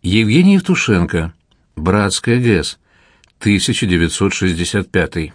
Евгений Евтушенко. «Братская ГЭС», 1965.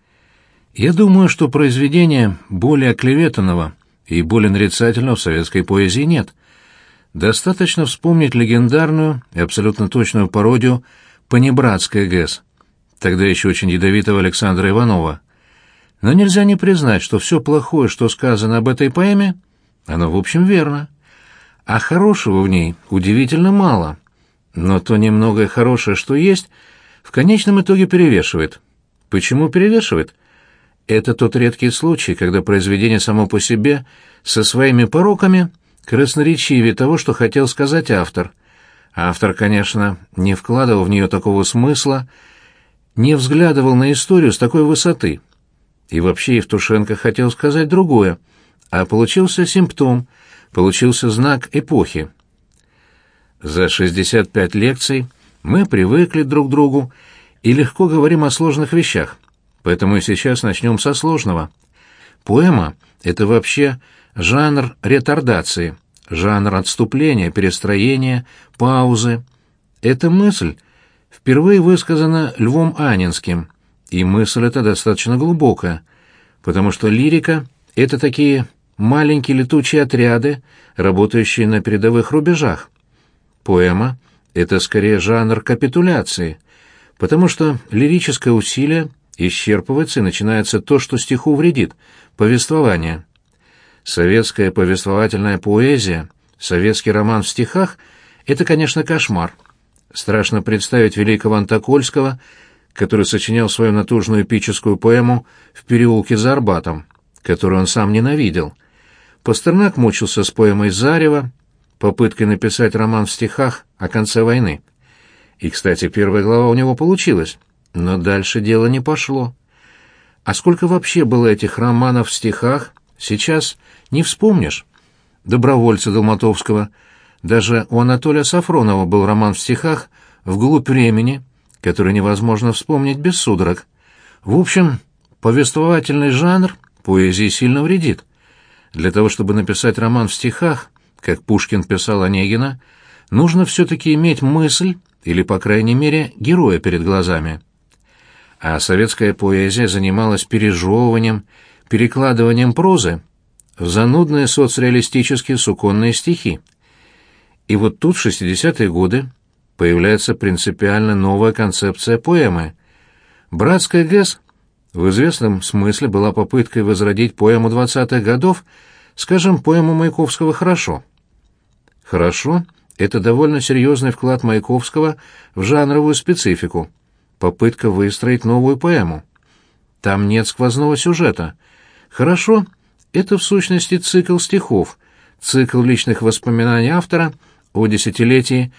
Я думаю, что произведения более оклеветанного и более нарицательного в советской поэзии нет. Достаточно вспомнить легендарную и абсолютно точную пародию «Понебратская ГЭС», тогда еще очень ядовитого Александра Иванова. Но нельзя не признать, что все плохое, что сказано об этой поэме, оно в общем верно. А хорошего в ней удивительно мало. Но то немногое хорошее, что есть, в конечном итоге перевешивает. Почему перевешивает? Это тот редкий случай, когда произведение само по себе со своими пороками красноречивее того, что хотел сказать автор. Автор, конечно, не вкладывал в нее такого смысла, не взглядывал на историю с такой высоты. И вообще Евтушенко хотел сказать другое, а получился симптом, получился знак эпохи. За 65 лекций мы привыкли друг к другу и легко говорим о сложных вещах, поэтому и сейчас начнем со сложного. Поэма — это вообще жанр ретардации, жанр отступления, перестроения, паузы. Эта мысль впервые высказана Львом Анинским, и мысль эта достаточно глубокая, потому что лирика — это такие маленькие летучие отряды, работающие на передовых рубежах. Поэма — это скорее жанр капитуляции, потому что лирическое усилие исчерпывается и начинается то, что стиху вредит — повествование. Советская повествовательная поэзия, советский роман в стихах — это, конечно, кошмар. Страшно представить великого Антокольского, который сочинял свою натужную эпическую поэму «В переулке за Арбатом», которую он сам ненавидел. Пастернак мучился с поэмой «Зарево», попыткой написать роман в стихах о конце войны. И, кстати, первая глава у него получилась, но дальше дело не пошло. А сколько вообще было этих романов в стихах, сейчас не вспомнишь. Добровольца Долматовского, даже у Анатолия Сафронова был роман в стихах «Вглубь времени», который невозможно вспомнить без судорог. В общем, повествовательный жанр поэзии сильно вредит. Для того, чтобы написать роман в стихах, как Пушкин писал Онегина, нужно все-таки иметь мысль или, по крайней мере, героя перед глазами. А советская поэзия занималась пережевыванием, перекладыванием прозы в занудные соцреалистические суконные стихи. И вот тут, в 60-е годы, появляется принципиально новая концепция поэмы. «Братская ГЭС» в известном смысле была попыткой возродить поэму 20-х годов, скажем, поэму Маяковского «Хорошо». «Хорошо» — это довольно серьезный вклад Маяковского в жанровую специфику, попытка выстроить новую поэму. Там нет сквозного сюжета. «Хорошо» — это в сущности цикл стихов, цикл личных воспоминаний автора о десятилетии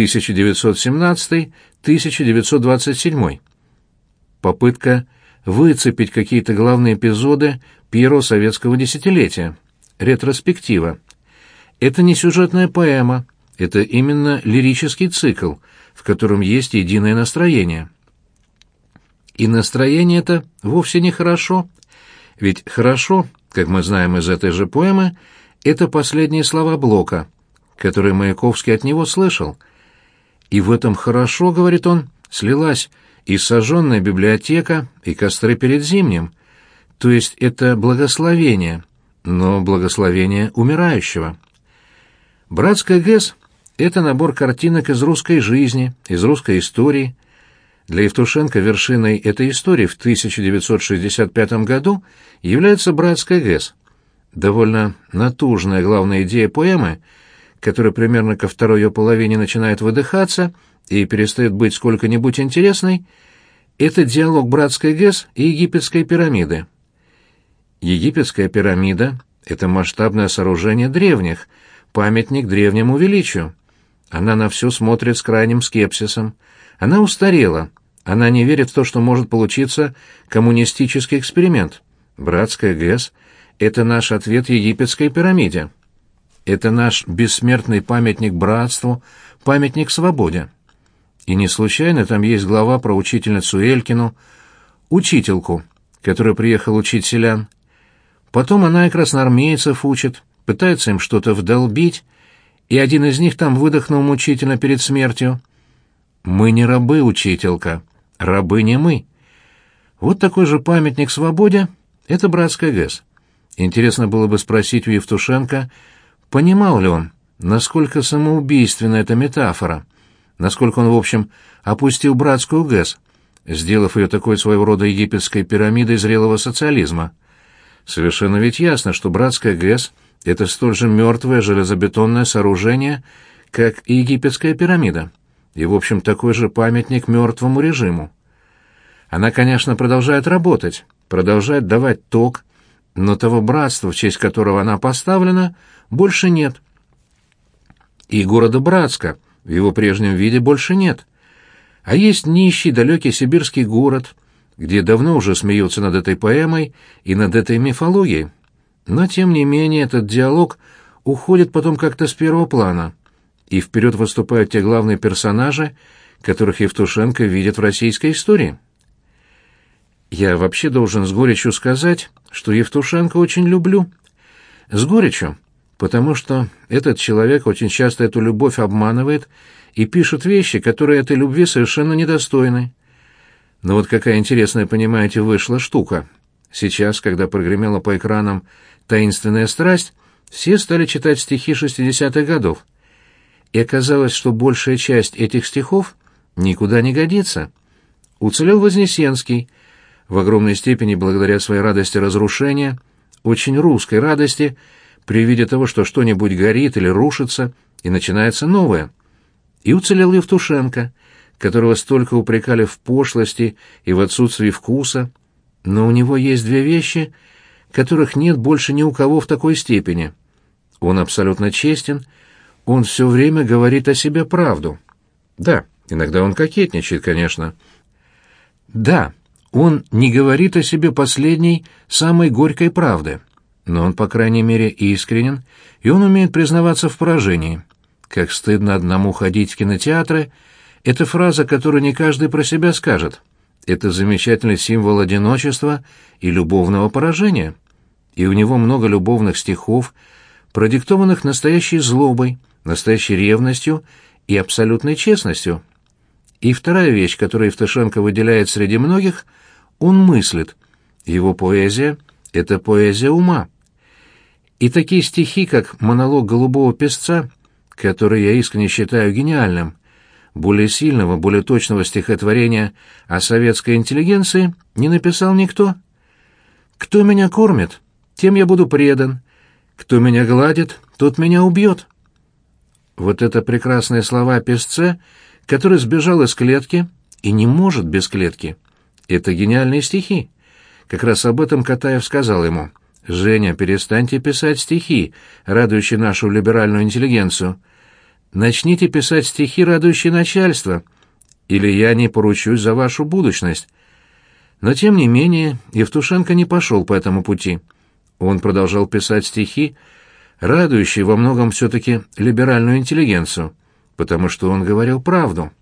1917-1927. Попытка выцепить какие-то главные эпизоды первого советского десятилетия. Ретроспектива. Это не сюжетная поэма, это именно лирический цикл, в котором есть единое настроение. И настроение это вовсе не хорошо, ведь «хорошо», как мы знаем из этой же поэмы, это последние слова Блока, которые Маяковский от него слышал. И в этом «хорошо», говорит он, слилась и сожженная библиотека, и костры перед зимним. То есть это благословение, но благословение умирающего. «Братская ГЭС» — это набор картинок из русской жизни, из русской истории. Для Евтушенко вершиной этой истории в 1965 году является «Братская ГЭС». Довольно натужная главная идея поэмы, которая примерно ко второй ее половине начинает выдыхаться и перестает быть сколько-нибудь интересной, это диалог «Братской ГЭС» и египетской пирамиды. Египетская пирамида — это масштабное сооружение древних, памятник древнему величию. Она на все смотрит с крайним скепсисом. Она устарела. Она не верит в то, что может получиться коммунистический эксперимент. «Братская ГЭС» — это наш ответ египетской пирамиде. Это наш бессмертный памятник братству, памятник свободе. И не случайно там есть глава про учительницу Элькину, учительку, которая приехала учить селян. Потом она и красноармейцев учит, пытается им что-то вдолбить, и один из них там выдохнул мучительно перед смертью: «Мы не рабы, учителька, рабы не мы». Вот такой же памятник свободе — это братская ГЭС. Интересно было бы спросить у Евтушенко, понимал ли он, насколько самоубийственна эта метафора, насколько он, в общем, опустил братскую ГЭС, сделав ее такой своего рода египетской пирамидой зрелого социализма. Совершенно ведь ясно, что братская ГЭС — это столь же мертвое железобетонное сооружение, как и египетская пирамида, и, в общем, такой же памятник мертвому режиму. Она, конечно, продолжает работать, продолжает давать ток, но того братства, в честь которого она поставлена, больше нет. И города Братска в его прежнем виде больше нет. А есть нищий далекий сибирский город, где давно уже смеются над этой поэмой и над этой мифологией. Но, тем не менее, этот диалог уходит потом как-то с первого плана, и вперед выступают те главные персонажи, которых Евтушенко видит в российской истории. Я вообще должен с горечью сказать, что Евтушенко очень люблю. С горечью, потому что этот человек очень часто эту любовь обманывает и пишет вещи, которые этой любви совершенно недостойны. Но вот какая интересная, понимаете, вышла штука. Сейчас, когда прогремела по экранам «Таинственная страсть», все стали читать стихи 60-х годов. И оказалось, что большая часть этих стихов никуда не годится. Уцелел Вознесенский, в огромной степени благодаря своей радости разрушения, очень русской радости, при виде того, что что-нибудь горит или рушится, и начинается новое. И уцелел Евтушенко, которого столько упрекали в пошлости и в отсутствии вкуса, но у него есть две вещи, которых нет больше ни у кого в такой степени. Он абсолютно честен, он все время говорит о себе правду. Да, иногда он кокетничает, конечно. Да, он не говорит о себе последней, самой горькой правды, но он, по крайней мере, искренен, и он умеет признаваться в поражении. «Как стыдно одному ходить в кинотеатры» — это фраза, которую не каждый про себя скажет. Это замечательный символ одиночества и любовного поражения. И у него много любовных стихов, продиктованных настоящей злобой, настоящей ревностью и абсолютной честностью. И вторая вещь, которую Евтушенко выделяет среди многих — он мыслит. Его поэзия — это поэзия ума. И такие стихи, как «Монолог голубого песца», который я искренне считаю гениальным, более сильного, более точного стихотворения о советской интеллигенции не написал никто. «Кто меня кормит, тем я буду предан. Кто меня гладит, тот меня убьет». Вот это прекрасные слова о песце, который сбежал из клетки и не может без клетки. Это гениальные стихи. Как раз об этом Катаев сказал ему: «Женя, перестаньте писать стихи, радующие нашу либеральную интеллигенцию. Начните писать стихи, радующие начальство, или я не поручусь за вашу будущность». Но, тем не менее, Евтушенко не пошел по этому пути. Он продолжал писать стихи, радующие во многом все-таки либеральную интеллигенцию, потому что он говорил правду.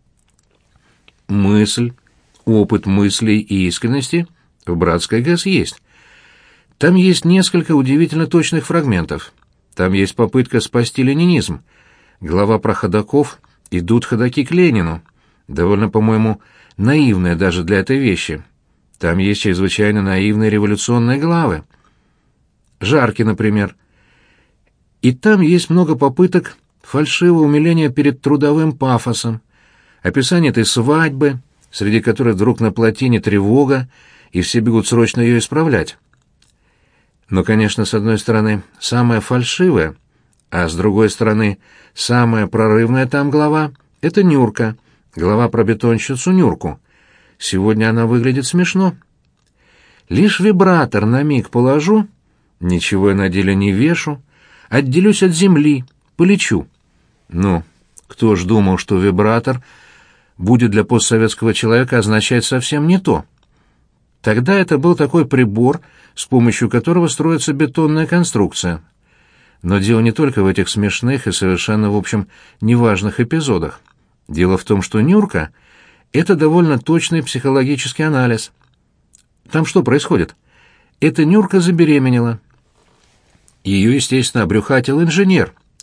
Мысль, опыт мыслей и искренности в братской ГЭС есть. Там есть несколько удивительно точных фрагментов. Там есть попытка спасти ленинизм. Глава про ходоков «Идут ходаки к Ленину». Довольно, по-моему, наивная даже для этой вещи. Там есть чрезвычайно наивные революционные главы. Жаркий, например. И там есть много попыток фальшивого умиления перед трудовым пафосом, описание этой свадьбы, среди которой вдруг на плотине тревога, и все бегут срочно ее исправлять. Но, конечно, с одной стороны, самое фальшивое, а с другой стороны, самая прорывная там глава — это Нюрка, глава про бетонщицу Нюрку. Сегодня она выглядит смешно. Лишь вибратор на миг положу, ничего я на деле не вешу, отделюсь от земли, полечу. Ну, кто ж думал, что вибратор будет для постсоветского человека означать совсем не то? Тогда это был такой прибор, с помощью которого строится бетонная конструкция. Но дело не только в этих смешных и совершенно, в общем, неважных эпизодах. Дело в том, что Нюрка — это довольно точный психологический анализ. Там что происходит? Эта Нюрка забеременела. Ее, естественно, обрюхатил инженер,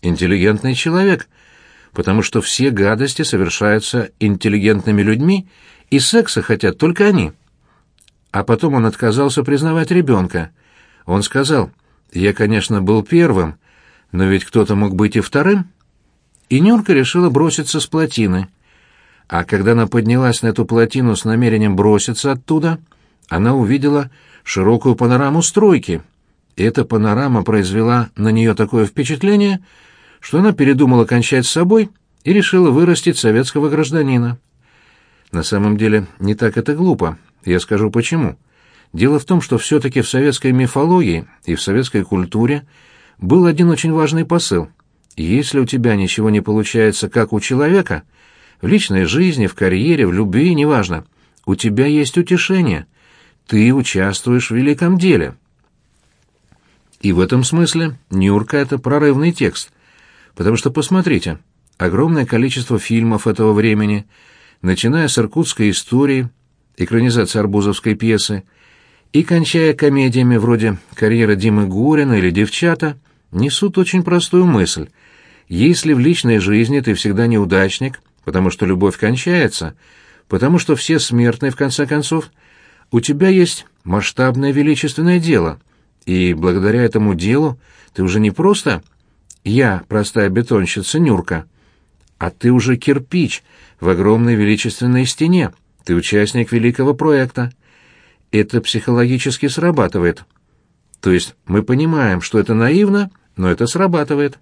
интеллигентный человек, потому что все гадости совершаются интеллигентными людьми, и секса хотят только они. А потом он отказался признавать ребенка. Он сказал: «Я, конечно, был первым, но ведь кто-то мог быть и вторым». И Нюрка решила броситься с плотины. А когда она поднялась на эту плотину с намерением броситься оттуда, она увидела широкую панораму стройки. И эта панорама произвела на нее такое впечатление, что она передумала кончать с собой и решила вырастить советского гражданина. На самом деле, не так это глупо. Я скажу почему. Дело в том, что все-таки в советской мифологии и в советской культуре был один очень важный посыл. Если у тебя ничего не получается, как у человека, в личной жизни, в карьере, в любви, неважно, у тебя есть утешение. Ты участвуешь в великом деле. И в этом смысле «Нюрка» — это прорывный текст. Потому что, посмотрите, огромное количество фильмов этого времени, начиная с «Иркутской истории», экранизации арбузовской пьесы, и кончая комедиями вроде «Карьера Димы Горина» или «Девчата», несут очень простую мысль. Если в личной жизни ты всегда неудачник, потому что любовь кончается, потому что все смертны, в конце концов, у тебя есть масштабное величественное дело, и благодаря этому делу ты уже не просто «я, простая бетонщица Нюрка», а ты уже кирпич в огромной величественной стене, ты участник великого проекта. Это психологически срабатывает. То есть мы понимаем, что это наивно, но это срабатывает.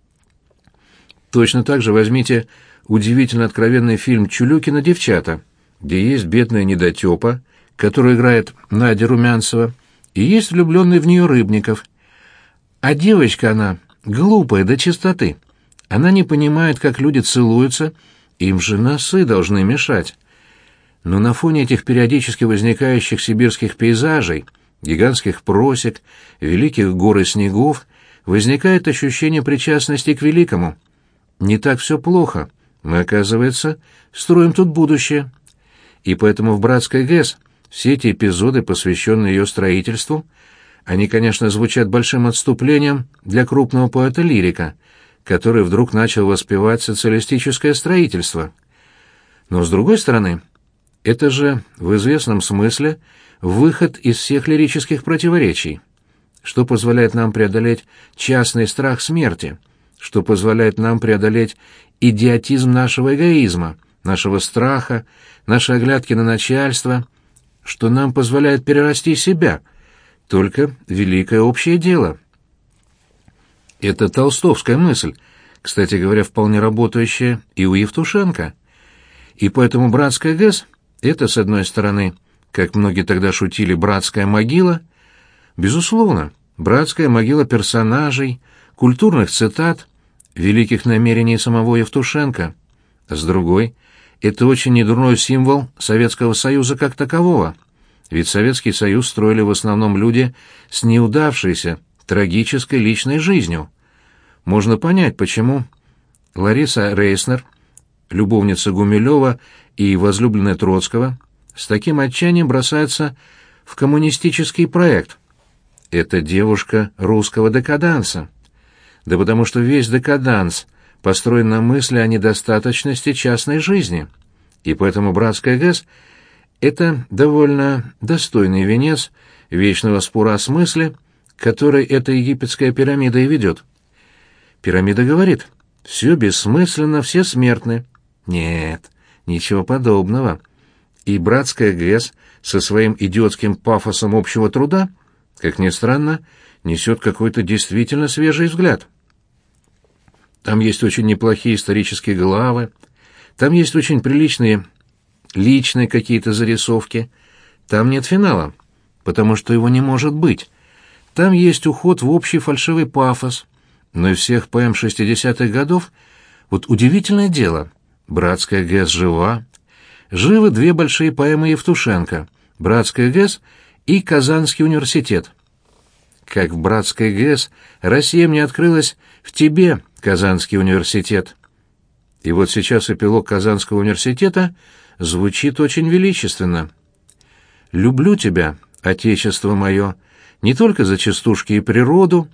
Точно так же возьмите удивительно откровенный фильм «Чулюкина девчата», где есть бедная недотепа, которую играет Надя Румянцева, и есть влюбленный в нее Рыбников. А девочка она глупая до чистоты. Она не понимает, как люди целуются, им же носы должны мешать. Но на фоне этих периодически возникающих сибирских пейзажей, гигантских просек, великих гор и снегов, возникает ощущение причастности к великому. Не так все плохо. Мы, оказывается, строим тут будущее. И поэтому в «Братской ГЭС» все эти эпизоды, посвященные ее строительству, они, конечно, звучат большим отступлением для крупного поэта-лирика, который вдруг начал воспевать социалистическое строительство. Но, с другой стороны, это же, в известном смысле, выход из всех лирических противоречий, что позволяет нам преодолеть частный страх смерти, что позволяет нам преодолеть идиотизм нашего эгоизма, нашего страха, наши оглядки на начальство, что нам позволяет перерасти себя, только великое общее дело. Это толстовская мысль, кстати говоря, вполне работающая и у Евтушенко. И поэтому «Братская ГЭС» — это, с одной стороны, как многие тогда шутили, братская могила, безусловно, братская могила персонажей, культурных цитат, великих намерений самого Евтушенко. С другой, это очень недурной символ Советского Союза как такового, ведь Советский Союз строили в основном люди с неудавшейся, трагической личной жизнью. Можно понять, почему Лариса Рейснер, любовница Гумилева и возлюбленная Троцкого, с таким отчаянием бросается в коммунистический проект. Это девушка русского декаданса. Да потому что весь декаданс построен на мысли о недостаточности частной жизни. И поэтому «Братская ГЭС» — это довольно достойный венец вечного спора о смысле, который эта египетская пирамида и ведет. Пирамида говорит: «Все бессмысленно, все смертны». Нет, ничего подобного. И «Братская ГЭС» со своим идиотским пафосом общего труда, как ни странно, несет какой-то действительно свежий взгляд. Там есть очень неплохие исторические главы, там есть очень приличные личные какие-то зарисовки, там нет финала, потому что его не может быть. Там есть уход в общий фальшивый пафос, но из всех поэм 60-х годов вот удивительное дело. «Братская ГЭС» жива. Живы две большие поэмы Евтушенко «Братская ГЭС» и «Казанский университет». Как в «Братской ГЭС» Россия мне открылась в тебе, Казанский университет. И вот сейчас эпилог Казанского университета звучит очень величественно. «Люблю тебя, Отечество мое, не только за частушки и природу,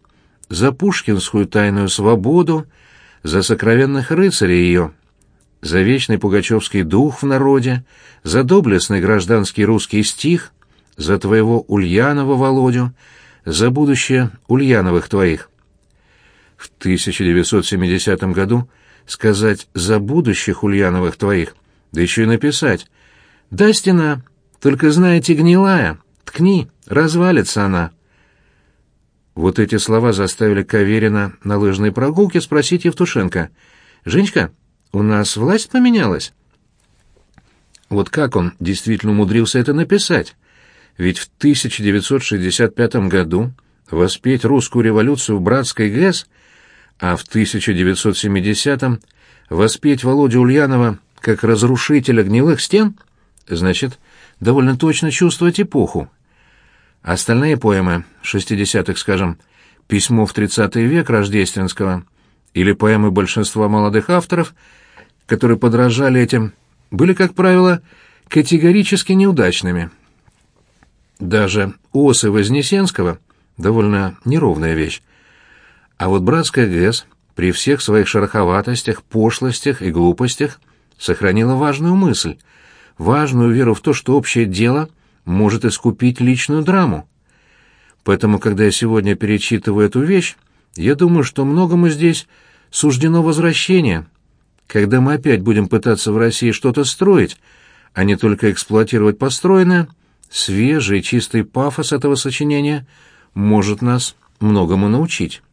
за пушкинскую тайную свободу, за сокровенных рыцарей ее, за вечный пугачевский дух в народе, за доблестный гражданский русский стих, за твоего Ульянова Володю, за будущее Ульяновых твоих. В 1970 году сказать «за будущих Ульяновых твоих», да еще и написать «Да, стена, только, знаете, гнилая, ткни, развалится она». Вот эти слова заставили Каверина на лыжной прогулке спросить Евтушенко: «Женечка, у нас власть поменялась?» Вот как он действительно умудрился это написать? Ведь в 1965 году воспеть русскую революцию в братской ГЭС, а в 1970-м воспеть Володю Ульянова как разрушителя гнилых стен, значит, довольно точно чувствовать эпоху. Остальные поэмы 60-х, скажем, «Письмо в 30-й век» Рождественского или поэмы большинства молодых авторов, которые подражали этим, были, как правило, категорически неудачными. Даже осы Вознесенского — довольно неровная вещь. А вот братская ГЭС при всех своих шероховатостях, пошлостях и глупостях сохранила важную мысль, важную веру в то, что общее дело может искупить личную драму. Поэтому, когда я сегодня перечитываю эту вещь, я думаю, что многому здесь суждено возвращение, когда мы опять будем пытаться в России что-то строить, а не только эксплуатировать построенное. Свежий, чистый пафос этого сочинения может нас многому научить.